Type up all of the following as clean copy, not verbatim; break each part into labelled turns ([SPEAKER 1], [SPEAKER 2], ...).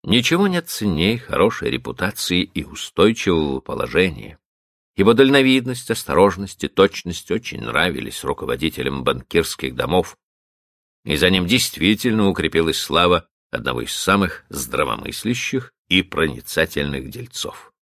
[SPEAKER 1] Ничего нет ценней хорошей репутации и устойчивого положения. Его дальновидность, осторожность и точность очень нравились руководителям банкирских домов, и за ним действительно укрепилась слава одного из самых здравомыслящих и проницательных дельцов.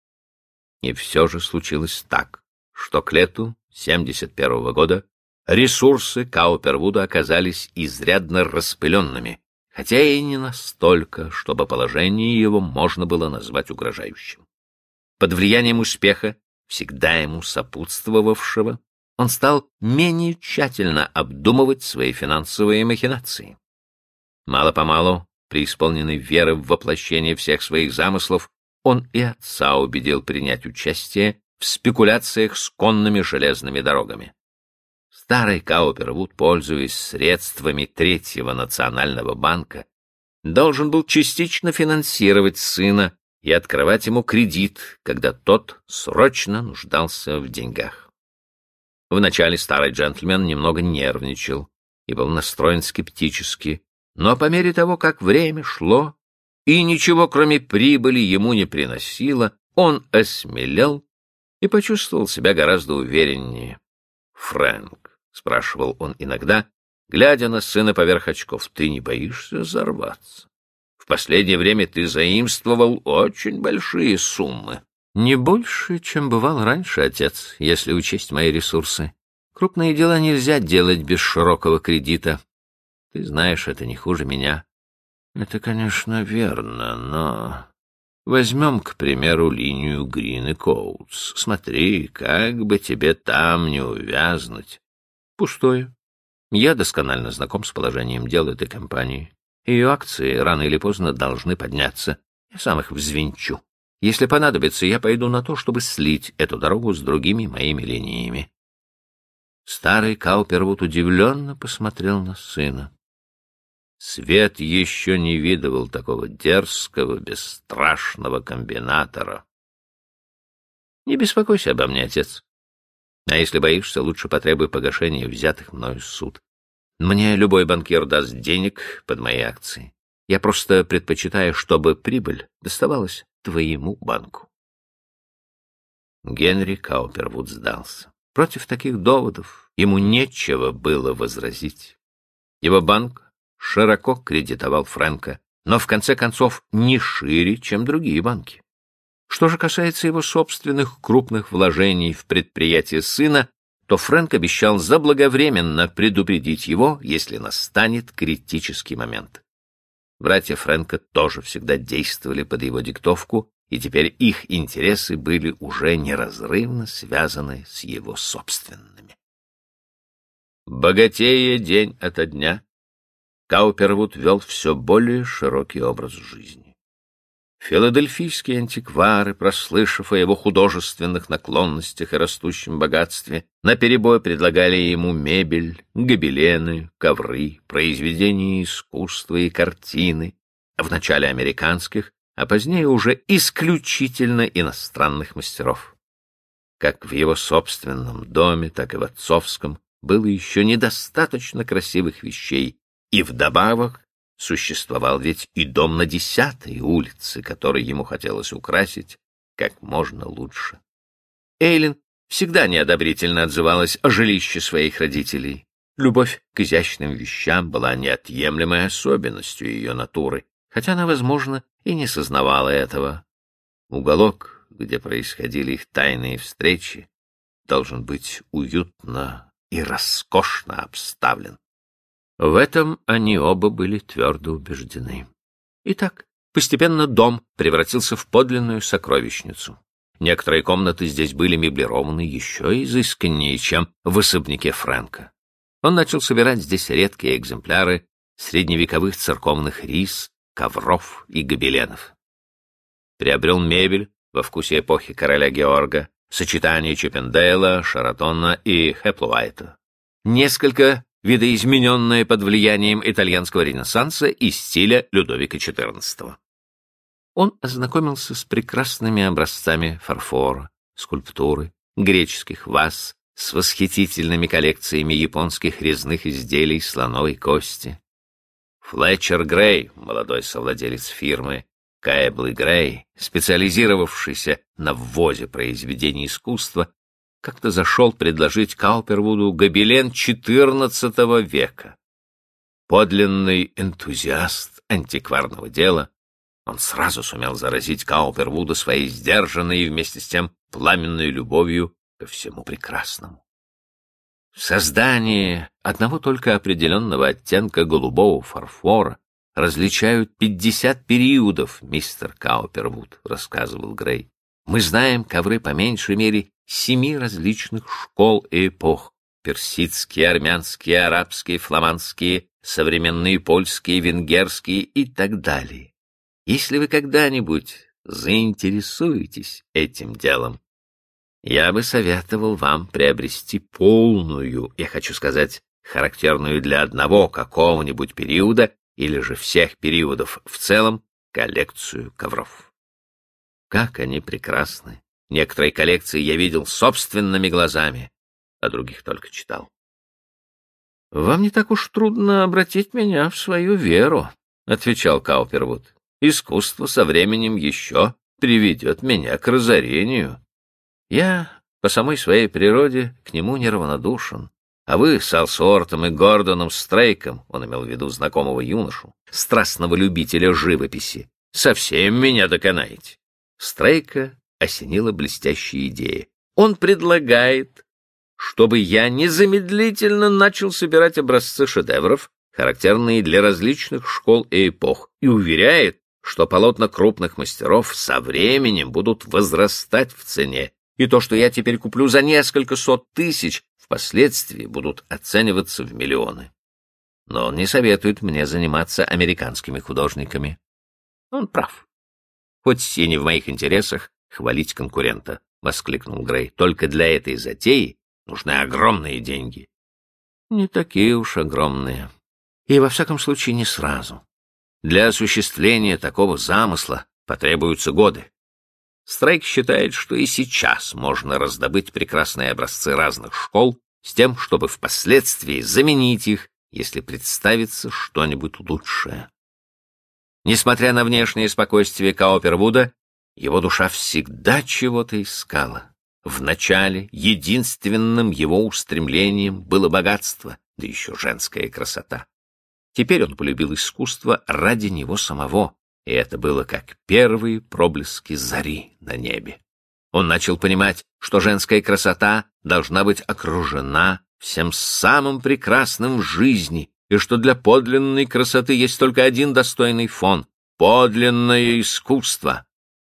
[SPEAKER 1] И все же случилось так, что к лету 1971 года ресурсы Каупервуда оказались изрядно распыленными, хотя и не настолько, чтобы положение его можно было назвать угрожающим. Под влиянием успеха, всегда ему сопутствовавшего, он стал менее тщательно обдумывать свои финансовые махинации. Мало-помалу, преисполненный веры в воплощение всех своих замыслов, он и отца убедил принять участие в спекуляциях с конными железными дорогами. Старый Каупервуд, пользуясь средствами Третьего национального банка, должен был частично финансировать сына и открывать ему кредит, когда тот срочно нуждался в деньгах. Вначале старый джентльмен немного нервничал и был настроен скептически, но по мере того, как время шло и ничего, кроме прибыли, ему не приносило, он осмелел и почувствовал себя гораздо увереннее. «Фрэнк», — спрашивал он иногда, глядя на сына поверх очков, — «ты не боишься взорваться? В последнее время ты заимствовал очень большие суммы». «Не больше, чем бывал раньше, отец, если учесть мои ресурсы. Крупные дела нельзя делать без широкого кредита. Ты знаешь, это не хуже меня». «Это, конечно, верно, но... Возьмем, к примеру, линию Грин и Коутс. Смотри, как бы тебе там не увязнуть». «Пустое. Я досконально знаком с положением дел этой компании. Ее акции рано или поздно должны подняться. Я сам их взвинчу. Если понадобится, я пойду на то, чтобы слить эту дорогу с другими моими линиями». Старый Каупервуд удивленно посмотрел на сына. Свет еще не видывал такого дерзкого, бесстрашного комбинатора. «Не беспокойся обо мне, отец. А если боишься, лучше потребуй погашения взятых мною суд. Мне любой банкир даст денег под мои акции. Я просто предпочитаю, чтобы прибыль доставалась твоему банку». Генри Каупервуд сдался. Против таких доводов ему нечего было возразить. Его банк широко кредитовал Фрэнка, но в конце концов не шире, чем другие банки. Что же касается его собственных крупных вложений в предприятие сына, то Фрэнк обещал заблаговременно предупредить его, если настанет критический момент. Братья Фрэнка тоже всегда действовали под его диктовку, и теперь их интересы были уже неразрывно связаны с его собственными. Богатея день ото дня, Каупервуд вел все более широкий образ жизни. Филадельфийские антиквары, прослышав о его художественных наклонностях и растущем богатстве, наперебой предлагали ему мебель, гобелены, ковры, произведения искусства и картины, вначале американских, а позднее уже исключительно иностранных мастеров. Как в его собственном доме, так и в отцовском было еще недостаточно красивых вещей, и вдобавок существовал ведь и дом на 10-й улице, который ему хотелось украсить как можно лучше. Эйлин всегда неодобрительно отзывалась о жилище своих родителей. Любовь к изящным вещам была неотъемлемой особенностью ее натуры, хотя она, возможно, и не сознавала этого. Уголок, где происходили их тайные встречи, должен быть уютно и роскошно обставлен. В этом они оба были твердо убеждены. Итак, постепенно дом превратился в подлинную сокровищницу. Некоторые комнаты здесь были меблированы еще изысканнее, чем в особняке Фрэнка. Он начал собирать здесь редкие экземпляры средневековых церковных рис, ковров и гобеленов. Приобрел мебель во вкусе эпохи короля Георга, сочетание Чиппендейла, Шаратона и Хеплуайта. Несколько видоизмененное под влиянием итальянского ренессанса и стиля Людовика XIV. Он ознакомился с прекрасными образцами фарфора, скульптуры, греческих ваз, с восхитительными коллекциями японских резных изделий слоновой кости. Флетчер Грей, молодой совладелец фирмы, Кэбл и Грей, специализировавшийся на ввозе произведений искусства, как-то зашел предложить Каупервуду гобелен XIV века. Подлинный энтузиаст антикварного дела, он сразу сумел заразить Каупервуда своей сдержанной и вместе с тем пламенной любовью ко всему прекрасному. В создании одного только определенного оттенка голубого фарфора различают 50 периодов, мистер Каупервуд, рассказывал Грей. Мы знаем ковры по меньшей мере 7 различных школ и эпох: персидские, армянские, арабские, фламандские, современные польские, венгерские и так далее. Если вы когда-нибудь заинтересуетесь этим делом, я бы советовал вам приобрести полную, я хочу сказать, характерную для одного какого-нибудь периода или же всех периодов в целом, коллекцию ковров. Как они прекрасны! Некоторые коллекции я видел собственными глазами, а других только читал. — Вам не так уж трудно обратить меня в свою веру, — отвечал Каупервуд. — Искусство со временем еще приведет меня к разорению. Я по самой своей природе к нему неравнодушен, а вы с Алсуортом и Гордоном Стрейком, он имел в виду знакомого юношу, страстного любителя живописи, совсем меня доконаете. Стрейка осенила блестящая идея. Он предлагает, чтобы я незамедлительно начал собирать образцы шедевров, характерные для различных школ и эпох, и уверяет, что полотна крупных мастеров со временем будут возрастать в цене, и то, что я теперь куплю за несколько сот тысяч, впоследствии будут оцениваться в миллионы. Но он не советует мне заниматься американскими художниками. Он прав. Хоть и не в моих интересах хвалить конкурента, — воскликнул Грей. Только для этой затеи нужны огромные деньги. Не такие уж огромные. И во всяком случае не сразу. Для осуществления такого замысла потребуются годы. Стрейк считает, что и сейчас можно раздобыть прекрасные образцы разных школ с тем, чтобы впоследствии заменить их, если представится что-нибудь лучшее. Несмотря на внешнее спокойствие Каупервуда, его душа всегда чего-то искала. Вначале единственным его устремлением было богатство, да еще женская красота. Теперь он полюбил искусство ради него самого, и это было как первые проблески зари на небе. Он начал понимать, что женская красота должна быть окружена всем самым прекрасным в жизни, и что для подлинной красоты есть только один достойный фон — подлинное искусство.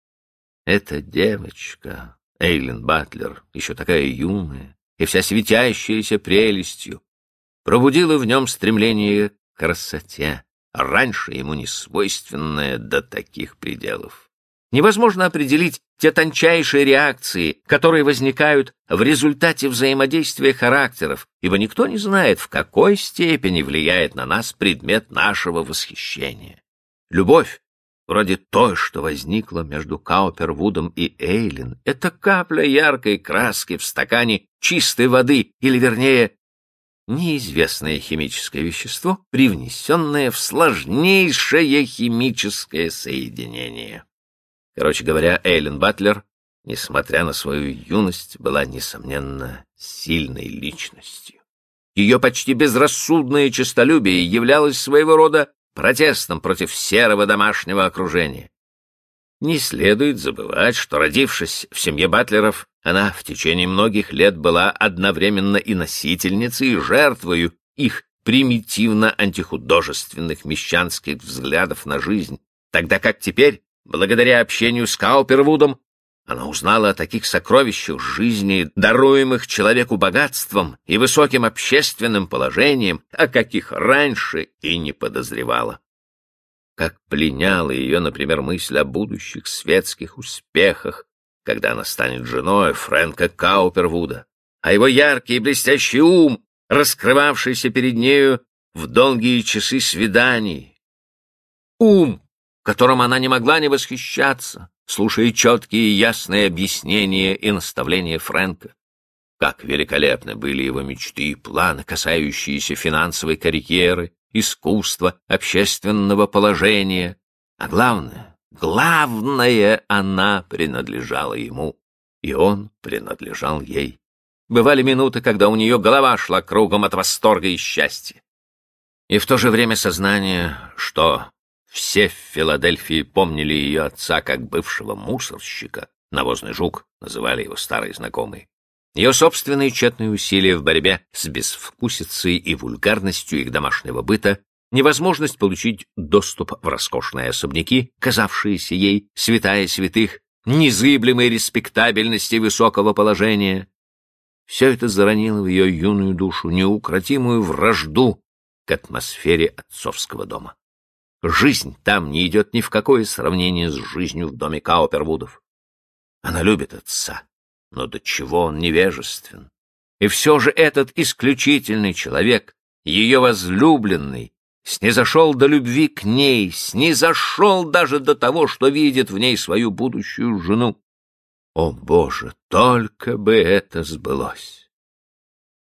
[SPEAKER 1] Эта девочка, Эйлин Батлер, еще такая юная и вся светящаяся прелестью, пробудила в нем стремление к красоте, раньше ему не свойственное до таких пределов. Невозможно определить те тончайшие реакции, которые возникают в результате взаимодействия характеров, ибо никто не знает, в какой степени влияет на нас предмет нашего восхищения. Любовь, вроде той, что возникла между Каупервудом и Эйлин, это капля яркой краски в стакане чистой воды, или, вернее, неизвестное химическое вещество, привнесенное в сложнейшее химическое соединение. Короче говоря, Эйлин Батлер, несмотря на свою юность, была, несомненно, сильной личностью. Ее почти безрассудное честолюбие являлось своего рода протестом против серого домашнего окружения. Не следует забывать, что, родившись в семье Батлеров, она в течение многих лет была одновременно и носительницей, и жертвою их примитивно-антихудожественных мещанских взглядов на жизнь, тогда как теперь, благодаря общению с Каупервудом, она узнала о таких сокровищах жизни, даруемых человеку богатством и высоким общественным положением, о каких раньше и не подозревала. Как пленяла ее, например, мысль о будущих светских успехах, когда она станет женой Фрэнка Каупервуда, а его яркий и блестящий ум, раскрывавшийся перед нею в долгие часы свиданий. Ум, которым она не могла не восхищаться, слушая четкие и ясные объяснения и наставления Фрэнка. Как великолепны были его мечты и планы, касающиеся финансовой карьеры, искусства, общественного положения, а главное, Главное, она принадлежала ему, и он принадлежал ей. Бывали минуты, когда у нее голова шла кругом от восторга и счастья. И в то же время сознание, что все в Филадельфии помнили ее отца как бывшего мусорщика, навозный жук, называли его старые знакомые. Ее собственные тщетные усилия в борьбе с безвкусицей и вульгарностью их домашнего быта, невозможность получить доступ в роскошные особняки, казавшиеся ей, святая святых, незыблемой респектабельности высокого положения. Все это заронило в ее юную душу неукротимую вражду к атмосфере отцовского дома. Жизнь там не идет ни в какое сравнение с жизнью в доме Каупервудов. Она любит отца, но до чего он невежествен. И все же этот исключительный человек, ее возлюбленный, снизошел до любви к ней, снизошел даже до того, что видит в ней свою будущую жену. О, Боже, только бы это сбылось!